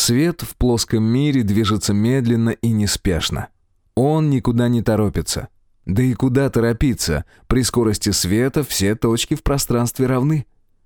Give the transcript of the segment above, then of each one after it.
Свет в плоском мире движется медленно и неспешно. Он никуда не торопится. Да и куда торопиться? При скорости света все точки в пространстве равны.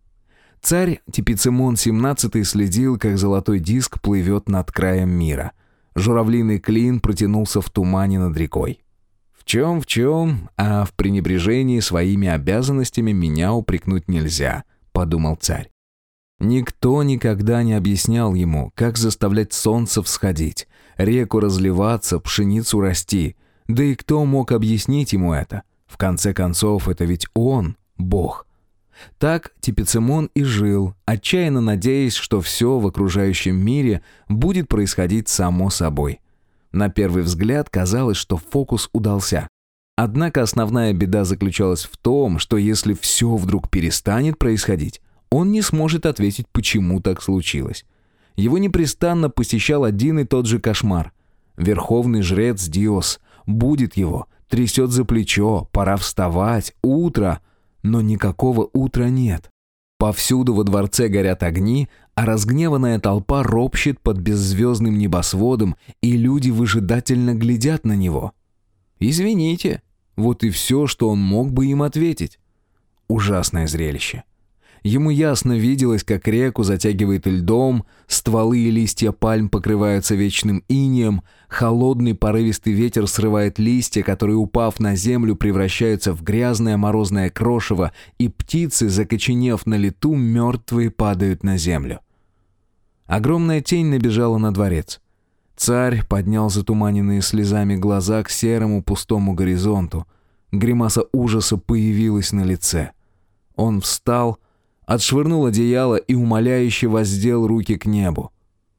Царь Типицимон XVII следил, как золотой диск плывет над краем мира. Журавлиный клин протянулся в тумане над рекой. В чем, а в пренебрежении своими обязанностями меня упрекнуть нельзя, подумал царь. Никто никогда не объяснял ему, как заставлять солнце всходить, реку разливаться, пшеницу расти. Да и кто мог объяснить ему это? В конце концов, это ведь он, Бог. Так Типицимон и жил, отчаянно надеясь, что все в окружающем мире будет происходить само собой. На первый взгляд казалось, что фокус удался. Однако основная беда заключалась в том, что если все вдруг перестанет происходить, он не сможет ответить, почему так случилось. Его непрестанно посещал один и тот же кошмар. Верховный жрец Диос будит его, трясет за плечо, пора вставать, утро. Но никакого утра нет. Повсюду во дворце горят огни, а разгневанная толпа ропщет под беззвездным небосводом, и люди выжидательно глядят на него. «Извините», вот и все, что он мог бы им ответить. Ужасное зрелище. Ему ясно виделось, как реку затягивает льдом, стволы и листья пальм покрываются вечным инеем, холодный порывистый ветер срывает листья, которые, упав на землю, превращаются в грязное морозное крошево, и птицы, закоченев на лету, мертвые падают на землю. Огромная тень набежала на дворец. Царь поднял затуманенные слезами глаза к серому пустому горизонту. Гримаса ужаса появилась на лице. Он встал, отшвырнул одеяло и умоляюще воздел руки к небу.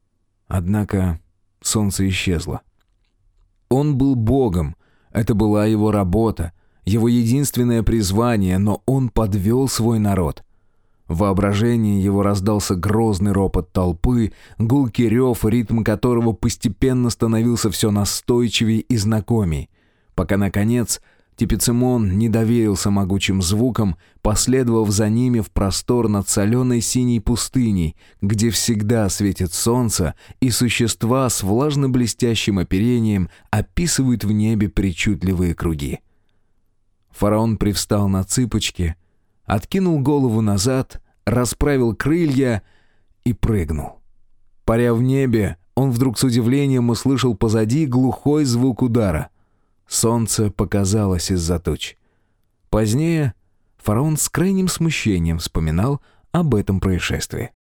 Однако солнце исчезло. Он был богом, это была его работа, его единственное призвание, но он подвел свой народ. В воображении его раздался грозный ропот толпы, гулкий рев, ритм которого постепенно становился все настойчивее и знакомей, пока, наконец, Типицимон не доверился могучим звукам, последовав за ними в простор над соленой синей пустыней, где всегда светит солнце, и существа с влажно-блестящим оперением описывают в небе причудливые круги. Фараон привстал на цыпочки, откинул голову назад, расправил крылья и прыгнул. Паря в небе, он вдруг с удивлением услышал позади глухой звук удара. Солнце показалось из-за туч. Позднее фараон с крайним смущением вспоминал об этом происшествии.